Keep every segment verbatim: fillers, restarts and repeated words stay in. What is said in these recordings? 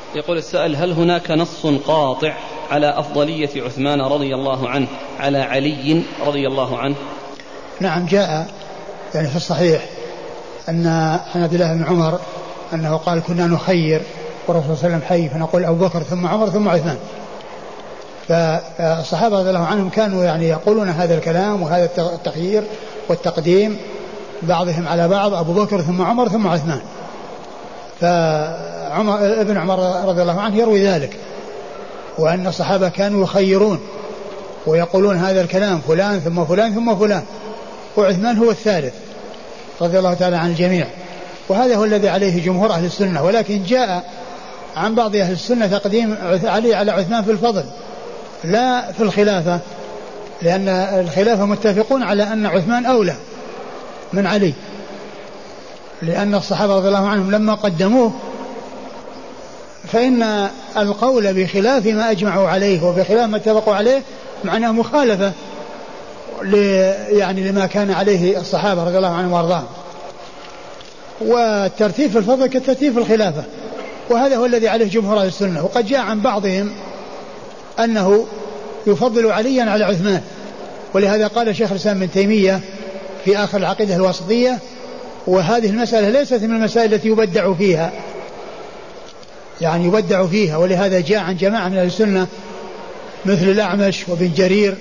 يقول السائل: هل هناك نص قاطع على أفضلية عثمان رضي الله عنه على علي رضي الله عنه؟ نعم، جاء يعني في الصحيح أن عن عبد الله بن عمر أنه قال: كنا نخير والرسول صلى الله عليه وسلم حي فنقول أبو بكر ثم عمر ثم عثمان. فالصحابة رضي الله عنهم كانوا يعني يقولون هذا الكلام وهذا التخيير والتقديم بعضهم على بعض، أبو بكر ثم عمر ثم عثمان. فابن عمر رضي الله عنه يروي ذلك، وأن الصحابة كانوا يخيرون ويقولون هذا الكلام، فلان ثم فلان ثم فلان، وعثمان هو الثالث رضي الله تعالى عن الجميع. وهذا هو الذي عليه جمهور أهل السنة. ولكن جاء عن بعض أهل السنة تقديم علي على عثمان في الفضل لا في الخلافة، لأن الخلافة متفقون على أن عثمان أولى من علي، لأن الصحابة رضي الله عنهم لما قدموه فإن القول بخلاف ما أجمعوا عليه وبخلاف ما اتفقوا عليه معناه مخالفة يعني لما كان عليه الصحابة رضي الله عنهم وارضاهم. والترتيب في الفضل كالترتيب في الخلافة، وهذا هو الذي عليه جمهور أهل السنة. وقد جاء عن بعضهم أنه يفضل عليا على عثمان، ولهذا قال شيخ الإسلام ابن تيمية في آخر العقيدة الواسطية: وهذه المسألة ليست من المسائل التي يبدع فيها، يعني يبدع فيها. ولهذا جاء عن جماعة من أهل السنة مثل الأعمش وابن جرير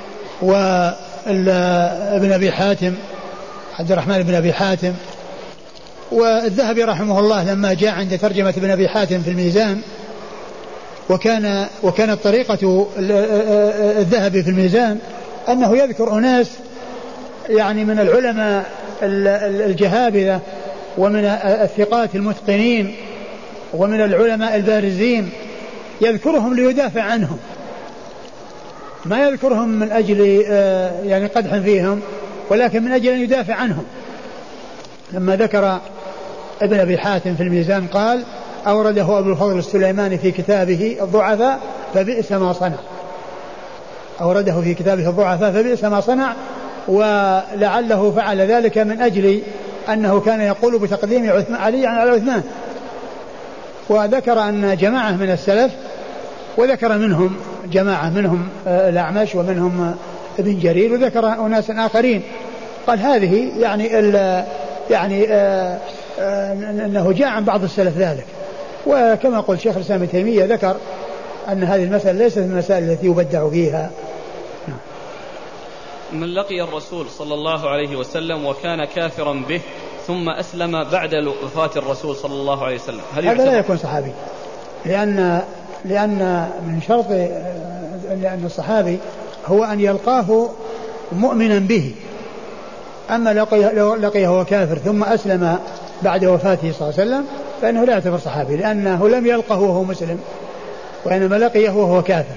وابن أبي حاتم عبد الرحمن بن أبي حاتم. والذهبي رحمه الله لما جاء عند ترجمة ابن أبي حاتم في الميزان، وكان وكانت طريقة الذهبي في الميزان أنه يذكر أناس يعني من العلماء الجهابذة ومن الثقات المتقنين ومن العلماء البارزين، يذكرهم ليدافع عنهم، ما يذكرهم من أجل يعني قدح فيهم، ولكن من أجل أن يدافع عنهم. لما ذكر ابن أبي حاتم في الميزان قال: أورده أبو الفضل السليماني في كتابه الضعفاء فبئس ما صنع. أورده في كتابه الضعفاء فبئس ما صنع، ولعله فعل ذلك من أجل أنه كان يقول بتقديم عثمان علي على عثمان. وذكر أن جماعة من السلف، وذكر منهم جماعة منهم الأعمش ومنهم ابن جرير، وذكر أناس آخرين، قال هذه يعني يعني آه آه أنه جاء عن بعض السلف ذلك. وكما قلت شيخ الإسلام ابن تيمية ذكر أن هذه المسألة ليست من المسائل التي يبدع فيها. من لقي الرسول صلى الله عليه وسلم وكان كافرا به ثم أسلم بعد وفاة الرسول صلى الله عليه وسلم، هل هذا لا يكون صحابي؟ لأن لأن من شرط لأن الصحابي هو أن يلقاه مؤمنا به. أما لقيه, لقيه هو كافر ثم أسلم بعد وفاته صلى الله عليه وسلم فإنه لا يعتبر صحابي، لأنه لم يلقه وهو مسلم، وإنما لقيه وهو كافر.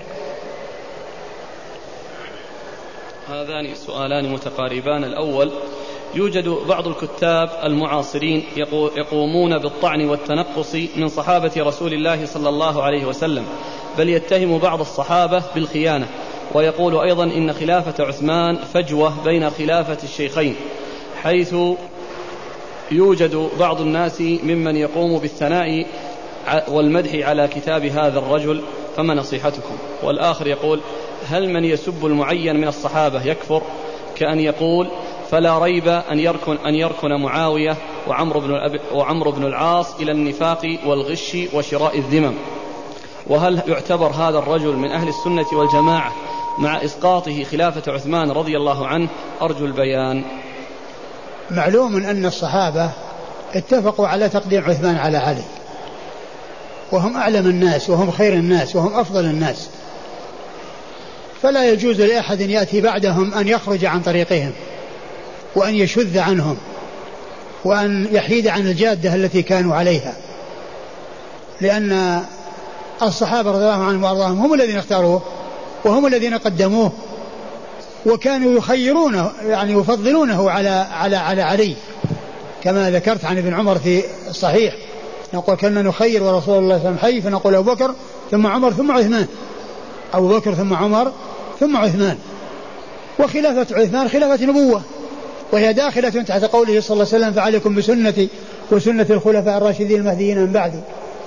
هذان سؤالان متقاربان. الأول: يوجد بعض الكتاب المعاصرين يقومون بالطعن والتنقص من صحابة رسول الله صلى الله عليه وسلم، بل يتهم بعض الصحابة بالخيانة، ويقول أيضا إن خلافة عثمان فجوة بين خلافة الشيخين، حيث يوجد بعض الناس ممن يقوم بالثناء والمدح على كتاب هذا الرجل، فما نصيحتكم؟ والآخر يقول: هل من يسب المعين من الصحابة يكفر، كأن يقول فلا ريب أن يركن, أن يركن معاوية وعمرو بن, وعمرو بن العاص إلى النفاق والغش وشراء الذمم؟ وهل يعتبر هذا الرجل من أهل السنة والجماعة مع إسقاطه خلافة عثمان رضي الله عنه؟ أرجو البيان. معلوم أن الصحابة اتفقوا على تقديم عثمان على علي، وهم أعلم الناس وهم خير الناس وهم أفضل الناس، فلا يجوز لأحد يأتي بعدهم أن يخرج عن طريقهم وأن يشذ عنهم وأن يحيد عن الجادة التي كانوا عليها، لأن الصحابة رضي الله عنهم وأرضاهم هم الذين اختاروه وهم الذين قدموه، وكانوا يخيرونه يعني يفضلونه على على على علي، كما ذكرت عن ابن عمر في الصحيح نقول كنا نخير ورسول الله صلى الله عليه وسلم حي فنقول أبو بكر ثم عمر ثم عثمان، أبو بكر ثم عمر ثم عثمان. وخلافة عثمان خلافة نبوة، وهي داخلة تحت قوله صلى الله عليه وسلم: فعليكم بسنتي وسنة الخلفاء الراشدين المهديين من بعدي.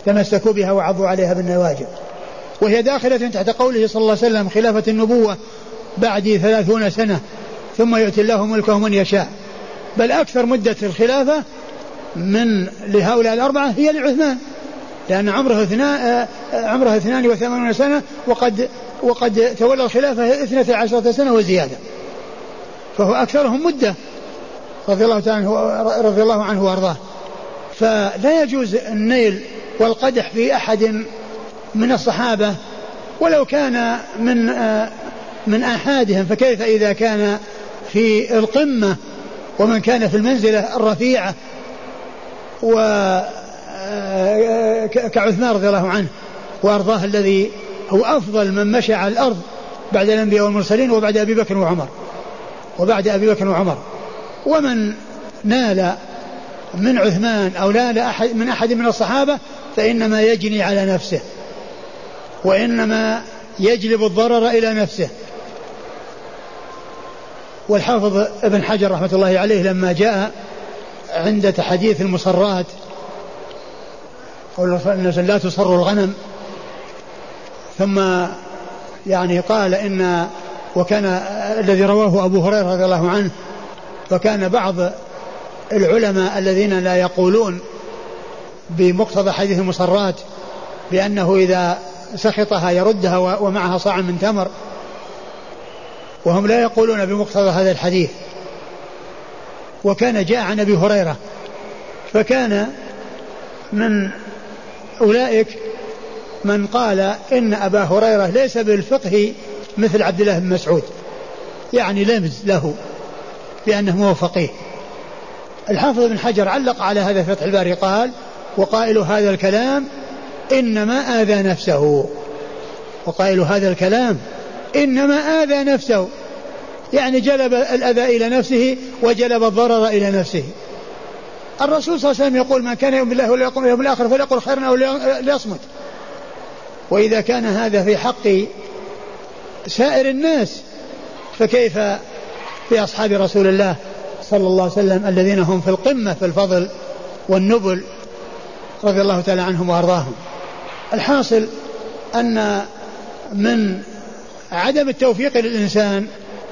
تمسكوا بها وعضوا عليها بالنواجذ. وهي داخلة تحت قوله صلى الله عليه وسلم خلافة النبوة بعد ثلاثون سنة ثم يؤتي الله ملكه من يشاء، بل أكثر مدة الخلافة من لهؤلاء الأربعة هي لعثمان، لأن عمره اثنان عمره اثنان وثمانون سنة وقد وقد تولى الخلافة اثنتا عشرة سنة وزيادة، فهو أكثرهم مدة رضي الله تعالى رضي الله عنه وأرضاه. فلا يجوز النيل والقدح في أحد من الصحابة ولو كان من من أحادهم، فكيف إذا كان في القمة ومن كان في المنزلة الرفيعة وكعثمان رضي الله عنه وأرضاه الذي هو أفضل من مشى على الأرض بعد الأنبياء والمرسلين وبعد أبي بكر وعمر وبعد أبي بكر وعمر. ومن نال من عثمان أو نال أحد من أحد من الصحابة فإنما يجني على نفسه وإنما يجلب الضرر إلى نفسه. والحافظ ابن حجر رحمة الله عليه لما جاء عند تحديث المصرات لا تصر الغنم، ثم يعني قال إن وكان الذي رواه أبو هريرة رضي الله عنه، فكان بعض العلماء الذين لا يقولون بمقتضى حديث المصرات بأنه إذا سخطها يردها ومعها صاع من تمر، وهم لا يقولون بمقتضى هذا الحديث. وكان جاء عن أبي هريرة، فكان من أولئك من قال إن أبا هريرة ليس بالفقه مثل عبد الله بن مسعود، يعني لمز له بأنه هو فقيه. الحافظ بن حجر علق على هذا فتح الباري قال وقائل هذا الكلام إنما آذى نفسه، وقائل هذا الكلام إنما آذى نفسه، يعني جلب الأذى إلى نفسه وجلب الضرر إلى نفسه. الرسول صلى الله عليه وسلم يقول من كان يؤمن بالله واليوم الآخر فليقل خيرا أو ليصمت. وإذا كان هذا في حق سائر الناس فكيف في أصحاب رسول الله صلى الله عليه وسلم الذين هم في القمة في الفضل والنبل رضي الله تعالى عنهم وأرضاهم. الحاصل أن من عدم التوفيق للإنسان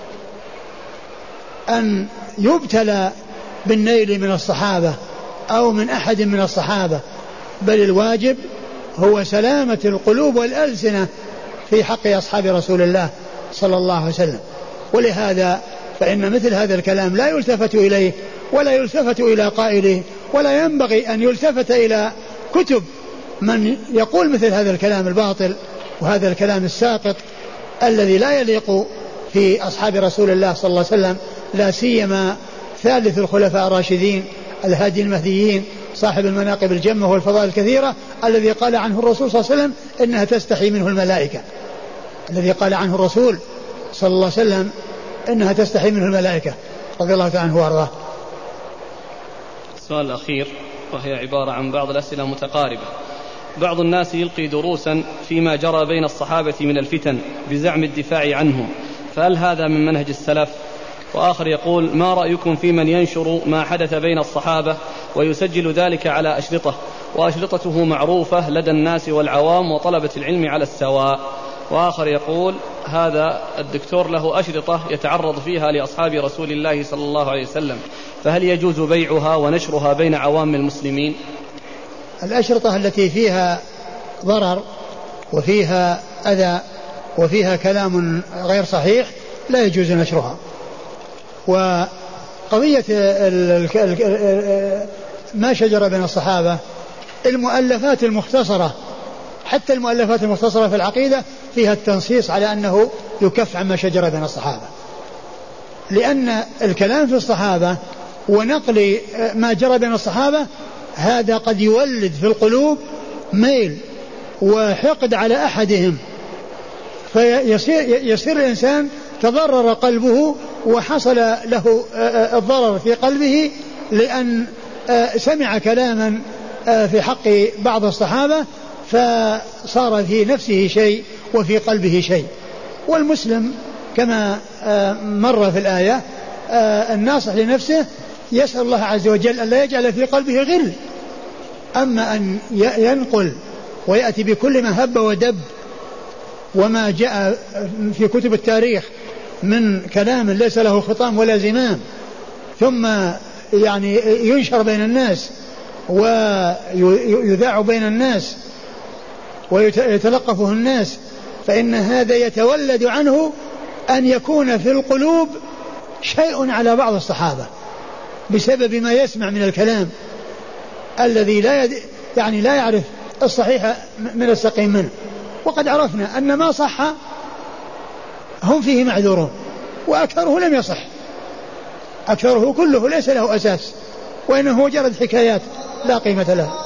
أن يبتلى بالنيل من الصحابة أو من أحد من الصحابة، بل الواجب هو سلامة القلوب والألسنة في حق أصحاب رسول الله صلى الله عليه وسلم. ولهذا فإن مثل هذا الكلام لا يلتفت إليه ولا يلتفت إلى قائله، ولا ينبغي أن يلتفت إلى كتب من يقول مثل هذا الكلام الباطل وهذا الكلام الساقط الذي لا يليق في أصحاب رسول الله صلى الله عليه وسلم، لا سيما ثالث الخلفاء الراشدين الهادي المهديين صاحب المناقب الجمة والفضائل الكثيرة الذي قال عنه الرسول صلى الله عليه وسلم إنها تستحي منه الملائكة، الذي قال عنه الرسول صلى الله عليه وسلم إنها تستحي منه الملائكة رضي الله تعالى عنه وارضاه. السؤال الأخير وهي عبارة عن بعض الأسئلة متقاربة. بعض الناس يلقي دروسا فيما جرى بين الصحابة من الفتن بزعم الدفاع عنهم، فهل هذا من منهج السلف؟ وآخر يقول ما رأيكم في من ينشر ما حدث بين الصحابة ويسجل ذلك على أشرطة وأشرطته معروفة لدى الناس والعوام وطلبة العلم على السواء؟ وآخر يقول هذا الدكتور له أشرطة يتعرض فيها لأصحاب رسول الله صلى الله عليه وسلم، فهل يجوز بيعها ونشرها بين عوام المسلمين؟ الأشرطة التي فيها ضرر وفيها أذى وفيها كلام غير صحيح لا يجوز نشرها. وقضية ما شجر بين الصحابة المؤلفات المختصرة، حتى المؤلفات المختصرة في العقيدة فيها التنصيص على أنه يكف عما شجر بين الصحابة، لأن الكلام في الصحابة ونقل ما جرى بين الصحابة هذا قد يولد في القلوب ميل وحقد على أحدهم، فيصير يصير الإنسان تضرر قلبه وحصل له الضرر في قلبه لأن سمع كلاما في حق بعض الصحابة فصار في نفسه شيء وفي قلبه شيء. والمسلم كما مر في الآية الناصح لنفسه يسأل الله عز وجل أن لا يجعل في قلبه غل أما أن ينقل ويأتي بكل ما هب ودب وما جاء في كتب التاريخ من كلام ليس له خطام ولا زمام ثم يعني ينشر بين الناس ويذاع بين الناس ويتلقفه الناس، فإن هذا يتولد عنه أن يكون في القلوب شيء على بعض الصحابة بسبب ما يسمع من الكلام الذي لا يد... يعني لا يعرف الصحيح من السقيم منه. وقد عرفنا أن ما صح هم فيه معذورون وأكثره لم يصح، أكثره كله ليس له أساس وإنه مجرد حكايات لا قيمة لها.